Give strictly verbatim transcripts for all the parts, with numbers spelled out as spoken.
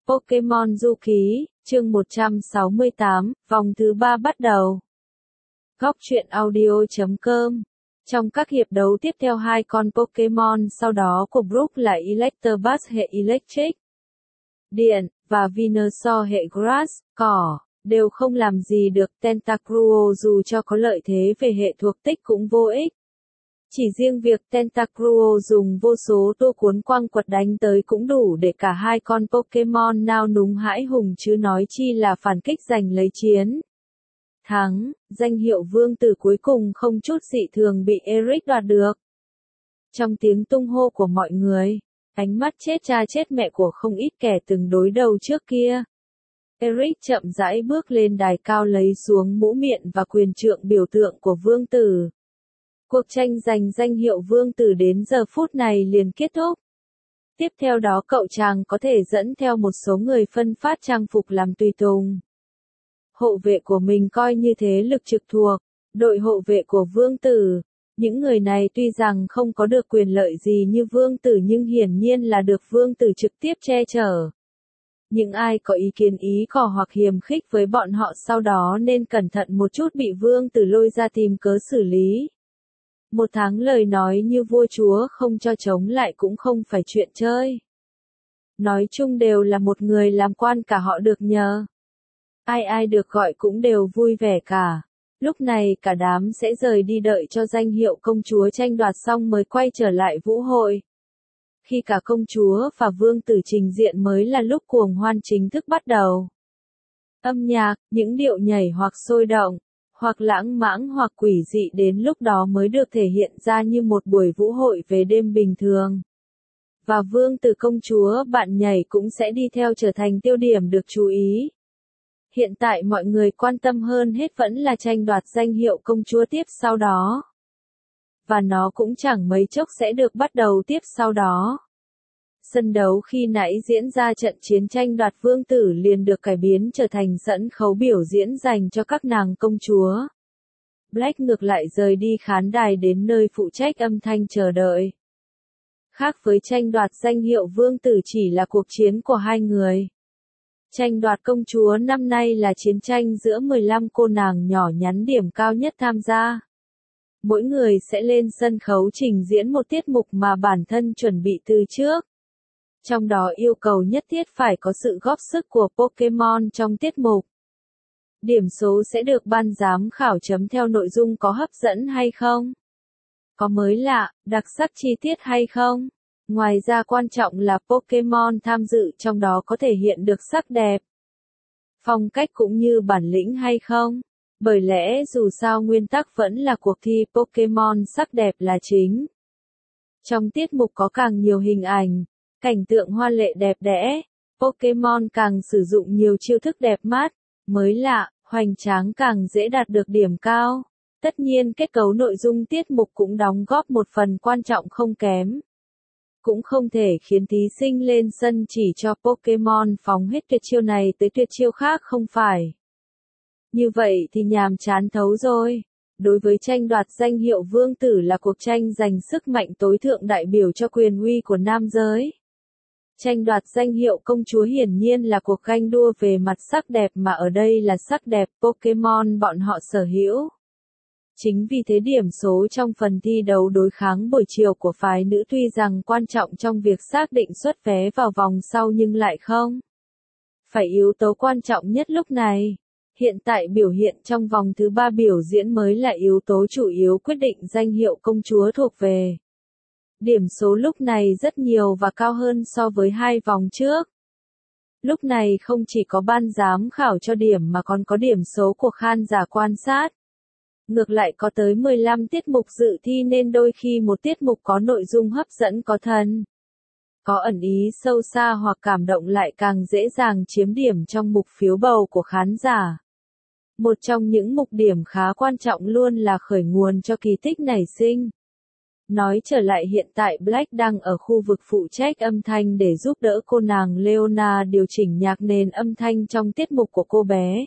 Pokemon Du Ký, chương một trăm sáu mươi tám, vòng thứ ba bắt đầu. Góc truyện audio chấm com. Trong các hiệp đấu tiếp theo hai con Pokemon sau đó của Brook là Electabuzz hệ Electric, Điện, và Venusaur hệ Grass, Cỏ, đều không làm gì được Tentacruel dù cho có lợi thế về hệ thuộc tích cũng vô ích. Chỉ riêng việc Tentacruel dùng vô số tua cuốn quang quật đánh tới cũng đủ để cả hai con Pokemon nao núng hãi hùng chứ nói chi là phản kích giành lấy chiến thắng, danh hiệu vương tử cuối cùng không chút dị thường bị Eric đoạt được. Trong tiếng tung hô của mọi người, ánh mắt chết cha chết mẹ của không ít kẻ từng đối đầu trước kia, Eric chậm rãi bước lên đài cao lấy xuống mũ miện và quyền trượng biểu tượng của vương tử. Cuộc tranh giành danh hiệu vương tử đến giờ phút này liền kết thúc. Tiếp theo đó cậu chàng có thể dẫn theo một số người phân phát trang phục làm tùy tùng. Hộ vệ của mình coi như thế lực trực thuộc, đội hộ vệ của vương tử. Những người này tuy rằng không có được quyền lợi gì như vương tử nhưng hiển nhiên là được vương tử trực tiếp che chở. Những ai có ý kiến ý cò hoặc hiềm khích với bọn họ sau đó nên cẩn thận một chút bị vương tử lôi ra tìm cớ xử lý. Một tháng lời nói như vua chúa không cho chống lại cũng không phải chuyện chơi. Nói chung đều là một người làm quan cả họ được nhờ. Ai ai được gọi cũng đều vui vẻ cả. Lúc này cả đám sẽ rời đi đợi cho danh hiệu công chúa tranh đoạt xong mới quay trở lại vũ hội. Khi cả công chúa và vương tử trình diện mới là lúc cuồng hoan chính thức bắt đầu. Âm nhạc, những điệu nhảy hoặc sôi động, hoặc lãng mãng hoặc quỷ dị đến lúc đó mới được thể hiện ra như một buổi vũ hội về đêm bình thường. Và vương tử công chúa bạn nhảy cũng sẽ đi theo trở thành tiêu điểm được chú ý. Hiện tại mọi người quan tâm hơn hết vẫn là tranh đoạt danh hiệu công chúa tiếp sau đó. Và nó cũng chẳng mấy chốc sẽ được bắt đầu tiếp sau đó. Sân đấu khi nãy diễn ra trận chiến tranh đoạt vương tử liền được cải biến trở thành sân khấu biểu diễn dành cho các nàng công chúa. Black ngược lại rời đi khán đài đến nơi phụ trách âm thanh chờ đợi. Khác với tranh đoạt danh hiệu vương tử chỉ là cuộc chiến của hai người. Tranh đoạt công chúa năm nay là chiến tranh giữa mười lăm cô nàng nhỏ nhắn điểm cao nhất tham gia. Mỗi người sẽ lên sân khấu trình diễn một tiết mục mà bản thân chuẩn bị từ trước. Trong đó yêu cầu nhất thiết phải có sự góp sức của Pokemon trong tiết mục. Điểm số sẽ được ban giám khảo chấm theo nội dung có hấp dẫn hay không, có mới lạ, đặc sắc chi tiết hay không. Ngoài ra quan trọng là Pokemon tham dự trong đó có thể hiện được sắc đẹp, phong cách cũng như bản lĩnh hay không. Bởi lẽ dù sao nguyên tắc vẫn là cuộc thi Pokemon sắc đẹp là chính. Trong tiết mục có càng nhiều hình ảnh, cảnh tượng hoa lệ đẹp đẽ, Pokemon càng sử dụng nhiều chiêu thức đẹp mắt, mới lạ, hoành tráng càng dễ đạt được điểm cao. Tất nhiên kết cấu nội dung tiết mục cũng đóng góp một phần quan trọng không kém. Cũng không thể khiến thí sinh lên sân chỉ cho Pokemon phóng hết tuyệt chiêu này tới tuyệt chiêu khác không phải. Như vậy thì nhàm chán thấu rồi. Đối với tranh đoạt danh hiệu vương tử là cuộc tranh giành sức mạnh tối thượng đại biểu cho quyền uy của nam giới. Tranh đoạt danh hiệu công chúa hiển nhiên là cuộc ganh đua về mặt sắc đẹp mà ở đây là sắc đẹp Pokemon bọn họ sở hữu. Chính vì thế điểm số trong phần thi đấu đối kháng buổi chiều của phái nữ tuy rằng quan trọng trong việc xác định suất vé vào vòng sau nhưng lại không phải yếu tố quan trọng nhất lúc này. Hiện tại biểu hiện trong vòng thứ ba biểu diễn mới là yếu tố chủ yếu quyết định danh hiệu công chúa thuộc về. Điểm số lúc này rất nhiều và cao hơn so với hai vòng trước. Lúc này không chỉ có ban giám khảo cho điểm mà còn có điểm số của khán giả quan sát. Ngược lại có tới mười lăm tiết mục dự thi nên đôi khi một tiết mục có nội dung hấp dẫn có thần, có ẩn ý sâu xa hoặc cảm động lại càng dễ dàng chiếm điểm trong mục phiếu bầu của khán giả. Một trong những mục điểm khá quan trọng luôn là khởi nguồn cho kỳ tích nảy sinh. Nói trở lại hiện tại Black đang ở khu vực phụ trách âm thanh để giúp đỡ cô nàng Leona điều chỉnh nhạc nền âm thanh trong tiết mục của cô bé.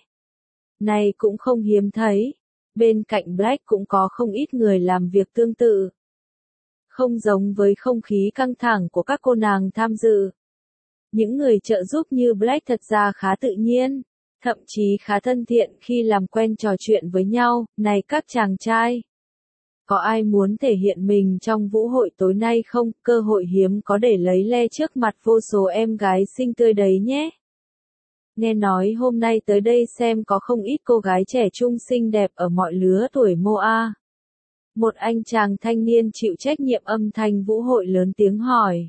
Này cũng không hiếm thấy. Bên cạnh Black cũng có không ít người làm việc tương tự. Không giống với không khí căng thẳng của các cô nàng tham dự. Những người trợ giúp như Black thật ra khá tự nhiên, thậm chí khá thân thiện khi làm quen trò chuyện với nhau. Này các chàng trai, có ai muốn thể hiện mình trong vũ hội tối nay không? Cơ hội hiếm có để lấy le trước mặt vô số em gái xinh tươi đấy nhé. Nghe nói hôm nay tới đây xem có không ít cô gái trẻ trung xinh đẹp ở mọi lứa tuổi mô a. Một anh chàng thanh niên chịu trách nhiệm âm thanh vũ hội lớn tiếng hỏi.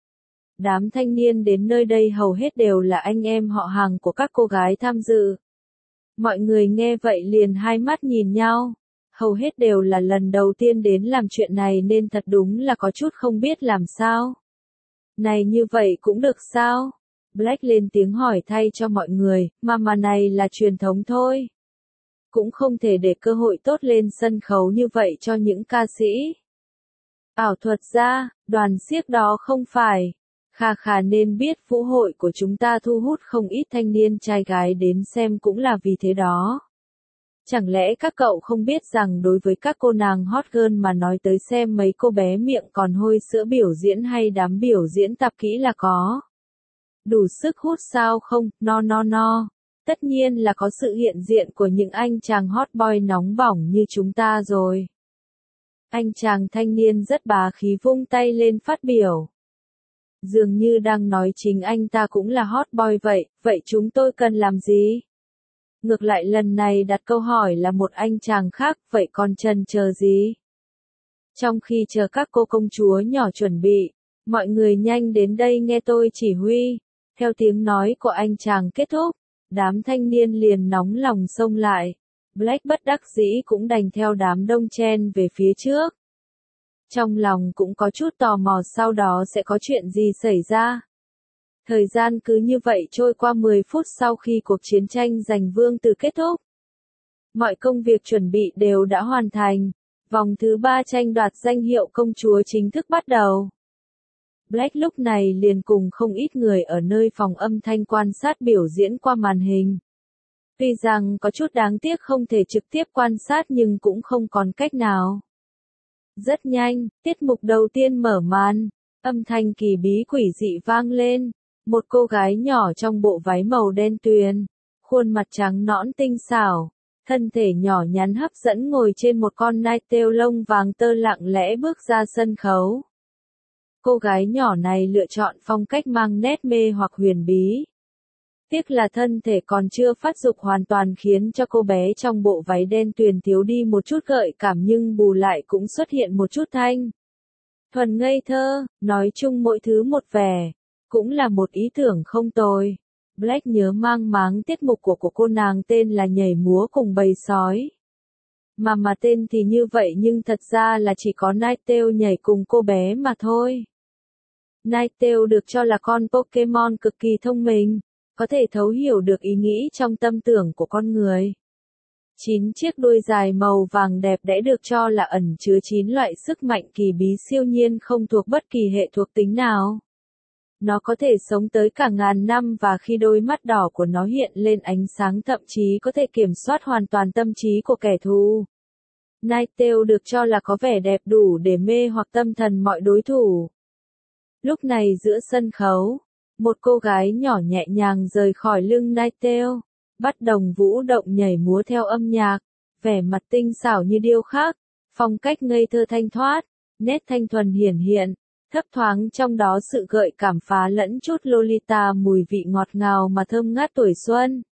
Đám thanh niên đến nơi đây hầu hết đều là anh em họ hàng của các cô gái tham dự. Mọi người nghe vậy liền hai mắt nhìn nhau. Hầu hết đều là lần đầu tiên đến làm chuyện này nên thật đúng là có chút không biết làm sao. Này như vậy cũng được sao? Black lên tiếng hỏi thay cho mọi người, mà mà này là truyền thống thôi. Cũng không thể để cơ hội tốt lên sân khấu như vậy cho những ca sĩ. Ảo thuật ra, đoàn xiếc đó không phải. Khà khà nên biết vũ hội của chúng ta thu hút không ít thanh niên trai gái đến xem cũng là vì thế đó. Chẳng lẽ các cậu không biết rằng đối với các cô nàng hot girl mà nói tới xem mấy cô bé miệng còn hôi sữa biểu diễn hay đám biểu diễn tạp kỹ là có đủ sức hút sao không? No no no. Tất nhiên là có sự hiện diện của những anh chàng hot boy nóng bỏng như chúng ta rồi. Anh chàng thanh niên rất bá khí vung tay lên phát biểu. Dường như đang nói chính anh ta cũng là hot boy vậy, vậy chúng tôi cần làm gì? Ngược lại lần này đặt câu hỏi là một anh chàng khác, vậy còn chần chờ gì? Trong khi chờ các cô công chúa nhỏ chuẩn bị, mọi người nhanh đến đây nghe tôi chỉ huy. Theo tiếng nói của anh chàng kết thúc, đám thanh niên liền nóng lòng xông lại. Black bất đắc dĩ cũng đành theo đám đông chen về phía trước. Trong lòng cũng có chút tò mò sau đó sẽ có chuyện gì xảy ra. Thời gian cứ như vậy trôi qua mười phút sau khi cuộc chiến tranh giành vương tử kết thúc. Mọi công việc chuẩn bị đều đã hoàn thành. Vòng thứ ba tranh đoạt danh hiệu công chúa chính thức bắt đầu. Black lúc này liền cùng không ít người ở nơi phòng âm thanh quan sát biểu diễn qua màn hình. Tuy rằng có chút đáng tiếc không thể trực tiếp quan sát nhưng cũng không còn cách nào. Rất nhanh, tiết mục đầu tiên mở màn, âm thanh kỳ bí quỷ dị vang lên. Một cô gái nhỏ trong bộ váy màu đen tuyền, khuôn mặt trắng nõn tinh xảo, thân thể nhỏ nhắn hấp dẫn ngồi trên một con nai têu lông vàng tơ lặng lẽ bước ra sân khấu. Cô gái nhỏ này lựa chọn phong cách mang nét mê hoặc huyền bí. Tiếc là thân thể còn chưa phát dục hoàn toàn khiến cho cô bé trong bộ váy đen tuyền thiếu đi một chút gợi cảm nhưng bù lại cũng xuất hiện một chút thanh thuần ngây thơ, nói chung mỗi thứ một vẻ. Cũng là một ý tưởng không tồi. Black nhớ mang máng tiết mục của của cô nàng tên là nhảy múa cùng bầy sói. Mà mà tên thì như vậy nhưng thật ra là chỉ có Ninetale nhảy cùng cô bé mà thôi. Ninetale được cho là con Pokemon cực kỳ thông minh, có thể thấu hiểu được ý nghĩ trong tâm tưởng của con người. Chín chiếc đuôi dài màu vàng đẹp đẽ được cho là ẩn chứa chín loại sức mạnh kỳ bí siêu nhiên không thuộc bất kỳ hệ thuộc tính nào. Nó có thể sống tới cả ngàn năm và khi đôi mắt đỏ của nó hiện lên ánh sáng thậm chí có thể kiểm soát hoàn toàn tâm trí của kẻ thù. Ninetale được cho là có vẻ đẹp đủ để mê hoặc tâm thần mọi đối thủ. Lúc này giữa sân khấu, một cô gái nhỏ nhẹ nhàng rời khỏi lưng Ninetale, bắt đồng vũ động nhảy múa theo âm nhạc, vẻ mặt tinh xảo như điêu khắc, phong cách ngây thơ thanh thoát, nét thanh thuần hiển hiện. Thấp thoáng trong đó sự gợi cảm phá lẫn chút Lolita mùi vị ngọt ngào mà thơm ngát tuổi xuân.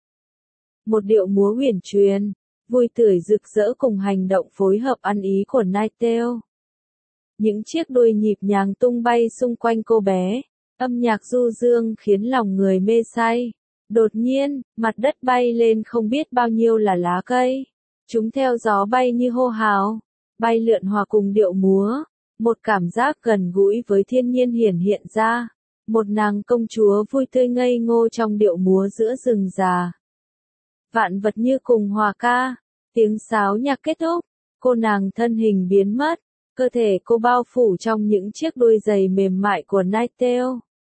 Một điệu múa huyền truyền, vui tươi rực rỡ cùng hành động phối hợp ăn ý của Ninetale. Những chiếc đuôi nhịp nhàng tung bay xung quanh cô bé, âm nhạc du dương khiến lòng người mê say. Đột nhiên, mặt đất bay lên không biết bao nhiêu là lá cây. Chúng theo gió bay như hô hào, bay lượn hòa cùng điệu múa. Một cảm giác gần gũi với thiên nhiên hiển hiện ra. Một nàng công chúa vui tươi ngây ngô trong điệu múa giữa rừng già. Vạn vật như cùng hòa ca. Tiếng sáo nhạc kết thúc. Cô nàng thân hình biến mất. Cơ thể cô bao phủ trong những chiếc đuôi giày mềm mại của Ninetale.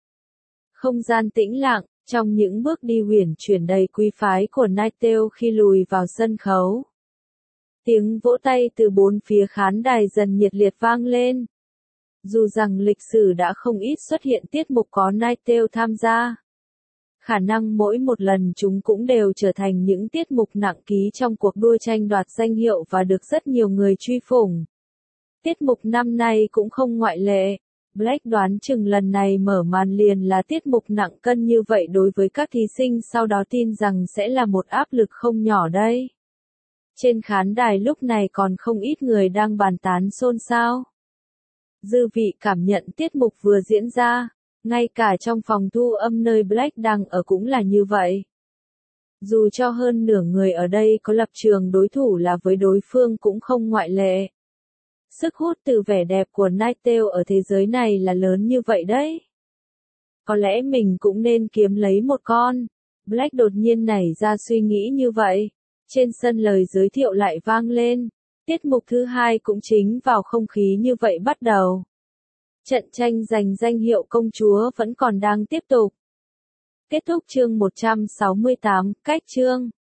Không gian tĩnh lặng, trong những bước đi huyền chuyển đầy quý phái của Ninetale khi lùi vào sân khấu. Tiếng vỗ tay từ bốn phía khán đài dần nhiệt liệt vang lên. Dù rằng lịch sử đã không ít xuất hiện tiết mục có Nightingale tham gia. Khả năng mỗi một lần chúng cũng đều trở thành những tiết mục nặng ký trong cuộc đua tranh đoạt danh hiệu và được rất nhiều người truy phủng. Tiết mục năm nay cũng không ngoại lệ. Black đoán chừng lần này mở màn liền là tiết mục nặng cân như vậy đối với các thí sinh, sau đó tin rằng sẽ là một áp lực không nhỏ đây. Trên khán đài lúc này còn không ít người đang bàn tán xôn xao. Dư vị cảm nhận tiết mục vừa diễn ra, ngay cả trong phòng thu âm nơi Black đang ở cũng là như vậy. Dù cho hơn nửa người ở đây có lập trường đối thủ là với đối phương cũng không ngoại lệ. Sức hút từ vẻ đẹp của Nightingale ở thế giới này là lớn như vậy đấy. Có lẽ mình cũng nên kiếm lấy một con. Black đột nhiên nảy ra suy nghĩ như vậy. Trên sân lời giới thiệu lại vang lên. Tiết mục thứ hai cũng chính vào không khí như vậy bắt đầu. Trận tranh giành danh hiệu công chúa vẫn còn đang tiếp tục. Kết thúc chương một trăm sáu mươi tám, cách chương.